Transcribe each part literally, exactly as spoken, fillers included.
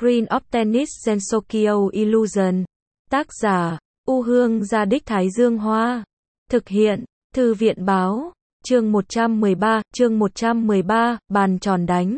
Screen of Tennis Gensokyo Illusion. Tác giả, U Hương Gia Đích Thái Dương Hoa. Thực hiện, Thư viện Báo. Chương một trăm mười ba, chương một trăm mười ba, bàn tròn đánh.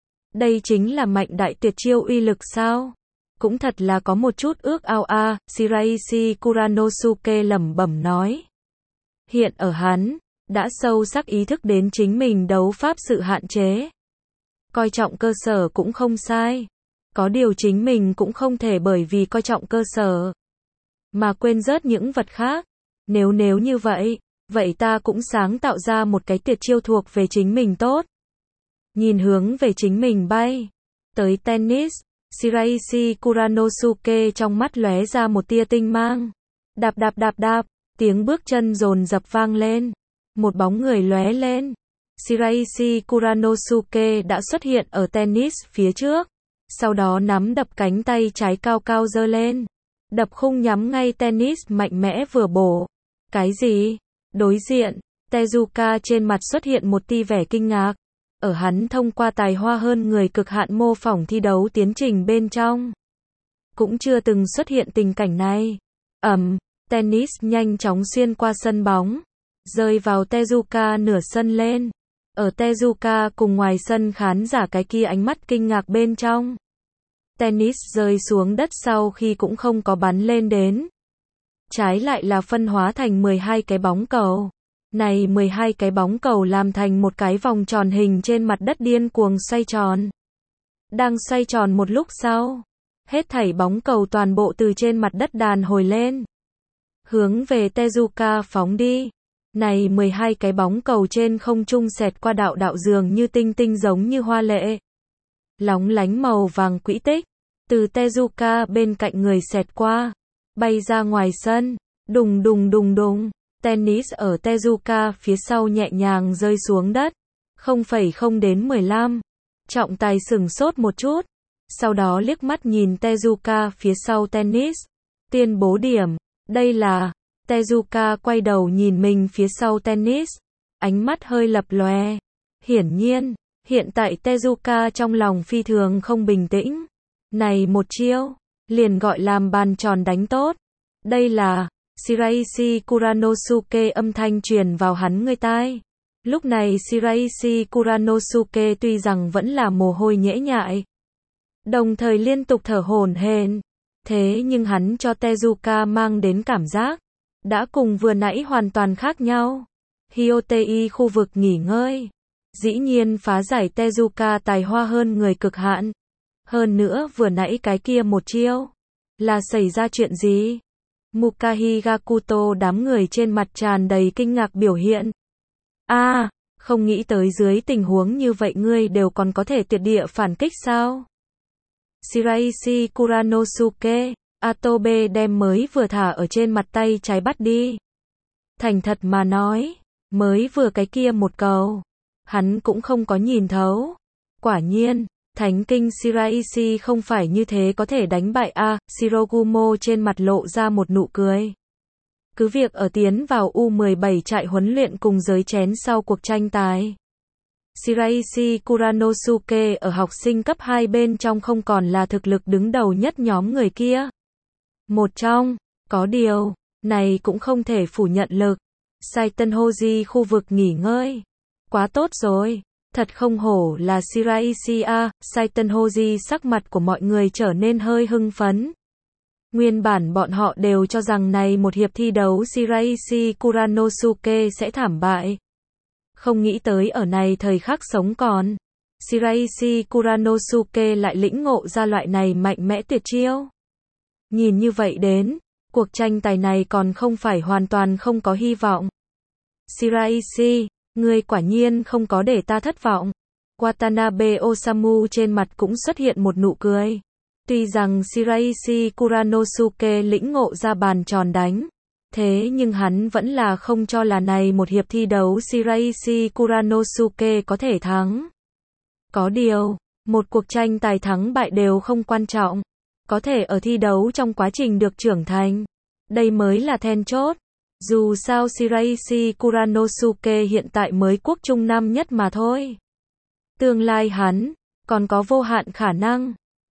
Đây chính là mạnh đại tuyệt chiêu uy lực sao? Cũng thật là có một chút ước ao a, Shiraishi Kuranosuke lẩm bẩm nói. Hiện ở hắn, đã sâu sắc ý thức đến chính mình đấu pháp sự hạn chế. Coi trọng cơ sở cũng không sai. Có điều chính mình cũng không thể bởi vì coi trọng cơ sở mà quên rớt những vật khác. Nếu nếu như vậy, vậy ta cũng sáng tạo ra một cái tuyệt chiêu thuộc về chính mình tốt. Nhìn hướng về chính mình bay tới tennis, Shiraishi Kuranosuke trong mắt lóe ra một tia tinh mang. Đạp đạp đạp đạp, tiếng bước chân dồn dập vang lên. Một bóng người lóe lên. Shiraishi Kuranosuke đã xuất hiện ở tennis phía trước. Sau đó nắm đập cánh tay trái cao cao giơ lên. Đập khung nhắm ngay tennis mạnh mẽ vừa bổ. Cái gì? Đối diện, Tezuka trên mặt xuất hiện một tia vẻ kinh ngạc. Ở hắn thông qua tài hoa hơn người cực hạn mô phỏng thi đấu tiến trình bên trong, cũng chưa từng xuất hiện tình cảnh này. Ầm, tennis nhanh chóng xuyên qua sân bóng, rơi vào Tezuka nửa sân lên. Ở Tezuka cùng ngoài sân khán giả cái kia ánh mắt kinh ngạc bên trong. Tennis rơi xuống đất sau khi cũng không có bắn lên đến. Trái lại là phân hóa thành mười hai cái bóng cầu. Này mười hai cái bóng cầu làm thành một cái vòng tròn hình trên mặt đất điên cuồng xoay tròn. Đang xoay tròn một lúc sau, hết thảy bóng cầu toàn bộ từ trên mặt đất đàn hồi lên, hướng về Tezuka phóng đi. Này mười hai cái bóng cầu trên không trung xẹt qua đạo đạo dường như tinh tinh giống như hoa lệ, lóng lánh màu vàng quỹ tích, từ Tezuka bên cạnh người xẹt qua, bay ra ngoài sân. Đùng đùng đùng đùng. Tennis ở Tezuka phía sau nhẹ nhàng rơi xuống đất. không phẩy không đến mười lăm. Trọng tài sửng sốt một chút. Sau đó liếc mắt nhìn Tezuka phía sau tennis. Tuyên bố điểm. Đây là. Tezuka quay đầu nhìn mình phía sau tennis. Ánh mắt hơi lập lòe. Hiển nhiên, hiện tại Tezuka trong lòng phi thường không bình tĩnh. Này một chiêu, liền gọi làm bàn tròn đánh tốt. Đây là. Shiraishi Kuranosuke âm thanh truyền vào hắn người tai. Lúc này Shiraishi Kuranosuke tuy rằng vẫn là mồ hôi nhễ nhại, đồng thời liên tục thở hổn hển, thế nhưng hắn cho Tezuka mang đến cảm giác đã cùng vừa nãy hoàn toàn khác nhau. Hyotei khu vực nghỉ ngơi, dĩ nhiên phá giải Tezuka tài hoa hơn người cực hạn. Hơn nữa vừa nãy cái kia một chiêu, là xảy ra chuyện gì? Mukahi Gakuto đám người trên mặt tràn đầy kinh ngạc biểu hiện. A, à, không nghĩ tới dưới tình huống như vậy ngươi đều còn có thể tuyệt địa phản kích sao? Shiraishi Kuranosuke, Atobe đem mới vừa thả ở trên mặt tay trái bắt đi. Thành thật mà nói, mới vừa cái kia một cầu, hắn cũng không có nhìn thấu. Quả nhiên, Thánh kinh Shiraishi không phải như thế có thể đánh bại a, à, Shirogumo trên mặt lộ ra một nụ cười. Cứ việc ở tiến vào U mười bảy trại huấn luyện cùng giới chén sau cuộc tranh tài, Shiraishi Kuranosuke ở học sinh cấp hai bên trong không còn là thực lực đứng đầu nhất nhóm người kia. Một trong, có điều, này cũng không thể phủ nhận lực. Saitenhoji khu vực nghỉ ngơi. Quá tốt rồi. Thật không hổ là Shiraishi a, Saitenhoji sắc mặt của mọi người trở nên hơi hưng phấn. Nguyên bản bọn họ đều cho rằng này một hiệp thi đấu Shiraishi Kuranosuke sẽ thảm bại. Không nghĩ tới ở này thời khắc sống còn, Shiraishi Kuranosuke lại lĩnh ngộ ra loại này mạnh mẽ tuyệt chiêu. Nhìn như vậy đến, cuộc tranh tài này còn không phải hoàn toàn không có hy vọng. Shiraishi, ngươi quả nhiên không có để ta thất vọng. Watanabe Osamu trên mặt cũng xuất hiện một nụ cười. Tuy rằng Shiraishi Kuranosuke lĩnh ngộ ra bàn tròn đánh, thế nhưng hắn vẫn là không cho là này một hiệp thi đấu Shiraishi Kuranosuke có thể thắng. Có điều, một cuộc tranh tài thắng bại đều không quan trọng. Có thể ở thi đấu trong quá trình được trưởng thành. Đây mới là then chốt. Dù sao Shiraishi Kuranosuke hiện tại mới quốc trung năm nhất mà thôi. Tương lai hắn, còn có vô hạn khả năng.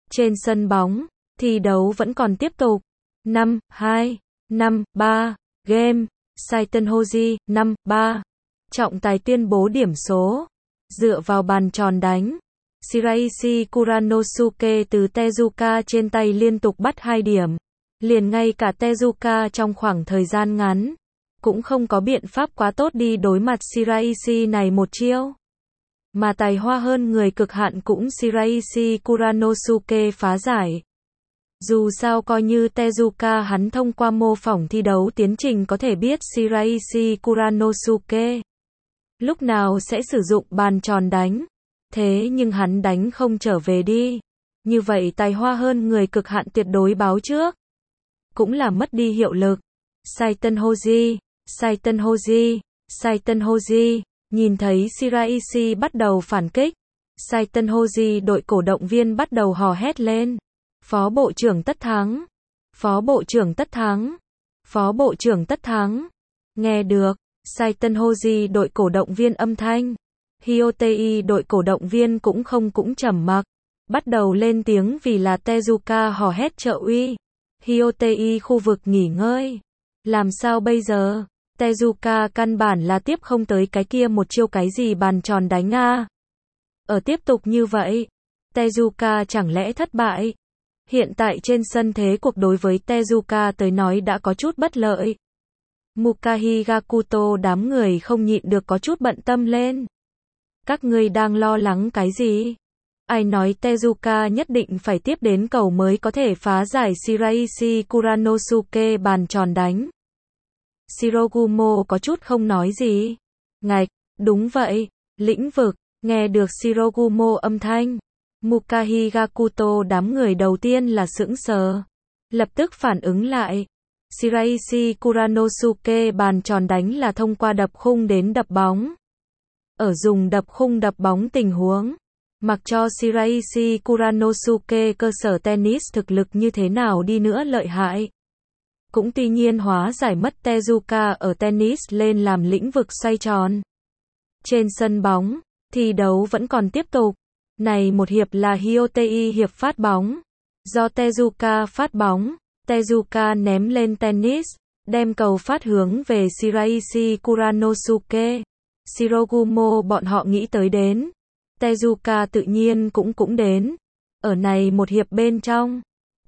Trên sân bóng, thi đấu vẫn còn tiếp tục. năm hai, năm ba, game, Saiten Hoji, năm ba. Trọng tài tuyên bố điểm số. Dựa vào bàn tròn đánh, Shiraishi Kuranosuke từ Tezuka trên tay liên tục bắt hai điểm. Liền ngay cả Tezuka trong khoảng thời gian ngắn, cũng không có biện pháp quá tốt đi đối mặt Shiraishi này một chiêu. Mà tài hoa hơn người cực hạn cũng Shiraishi Kuranosuke phá giải. Dù sao coi như Tezuka hắn thông qua mô phỏng thi đấu tiến trình có thể biết Shiraishi Kuranosuke lúc nào sẽ sử dụng bàn tròn đánh. Thế nhưng hắn đánh không trở về đi. Như vậy tài hoa hơn người cực hạn tuyệt đối báo trước. Cũng là mất đi hiệu lực. Saiten Hoji, Saiten Hoji, Saiten Hoji. Nhìn thấy Shiraishi bắt đầu phản kích. Saiten Hoji đội cổ động viên bắt đầu hò hét lên. Phó Bộ trưởng tất thắng. Phó Bộ trưởng tất thắng. Phó Bộ trưởng tất thắng. Nghe được. Saiten Hoji đội cổ động viên âm thanh. Hyotei đội cổ động viên cũng không cũng trầm mặc. Bắt đầu lên tiếng vì là Tezuka hò hét trợ uy. Hyotei khu vực nghỉ ngơi. Làm sao bây giờ? Tezuka căn bản là tiếp không tới cái kia một chiêu cái gì bàn tròn đánh a. Ở tiếp tục như vậy, Tezuka chẳng lẽ thất bại? Hiện tại trên sân thế cuộc đối với Tezuka tới nói đã có chút bất lợi. Mukahi Gakuto đám người không nhịn được có chút bận tâm lên. Các ngươi đang lo lắng cái gì? Ai nói Tezuka nhất định phải tiếp đến cầu mới có thể phá giải Shiraishi Kuranosuke bàn tròn đánh? Shirogumo có chút không nói gì. Ngạch, đúng vậy, lĩnh vực, nghe được Shirogumo âm thanh. Mukahi Gakuto đám người đầu tiên là sững sờ. Lập tức phản ứng lại. Shiraishi Kuranosuke bàn tròn đánh là thông qua đập khung đến đập bóng. Ở dùng đập khung đập bóng tình huống, mặc cho Shiraishi Kuranosuke cơ sở tennis thực lực như thế nào đi nữa lợi hại, cũng tuy nhiên hóa giải mất Tezuka ở tennis lên làm lĩnh vực xoay tròn. Trên sân bóng, thi đấu vẫn còn tiếp tục. Này một hiệp là Hyotei hiệp phát bóng. Do Tezuka phát bóng, Tezuka ném lên tennis, đem cầu phát hướng về Shiraishi Kuranosuke. Shirogumo bọn họ nghĩ tới đến. Tezuka tự nhiên cũng cũng đến. Ở này một hiệp bên trong,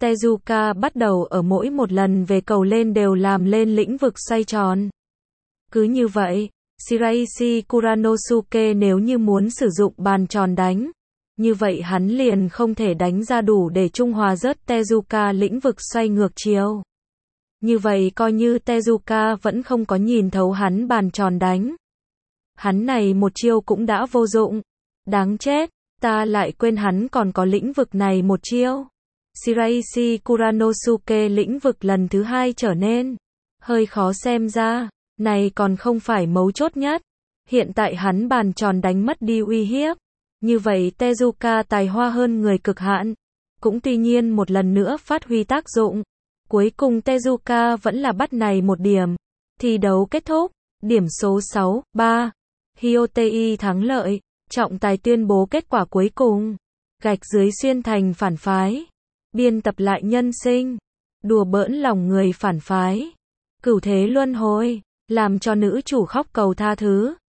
Tezuka bắt đầu ở mỗi một lần về cầu lên đều làm lên lĩnh vực xoay tròn. Cứ như vậy, Shiraishi Kuranosuke nếu như muốn sử dụng bàn tròn đánh, như vậy hắn liền không thể đánh ra đủ để trung hòa rớt Tezuka lĩnh vực xoay ngược chiều. Như vậy coi như Tezuka vẫn không có nhìn thấu hắn bàn tròn đánh. Hắn này một chiêu cũng đã vô dụng. Đáng chết, ta lại quên hắn còn có lĩnh vực này một chiêu. Shiraishi Kuranosuke lĩnh vực lần thứ hai trở nên hơi khó xem ra. Này còn không phải mấu chốt nhất. Hiện tại hắn bàn tròn đánh mất đi uy hiếp. Như vậy Tezuka tài hoa hơn người cực hạn. Cũng tuy nhiên một lần nữa phát huy tác dụng. Cuối cùng Tezuka vẫn là bắt này một điểm. Thi đấu kết thúc. Điểm số sáu ba. Hyotei thắng lợi. Trọng tài tuyên bố kết quả cuối cùng. Gạch dưới xuyên thành phản phái. Biên tập lại nhân sinh. Đùa bỡn lòng người phản phái. Cửu thế luân hồi. Làm cho nữ chủ khóc cầu tha thứ.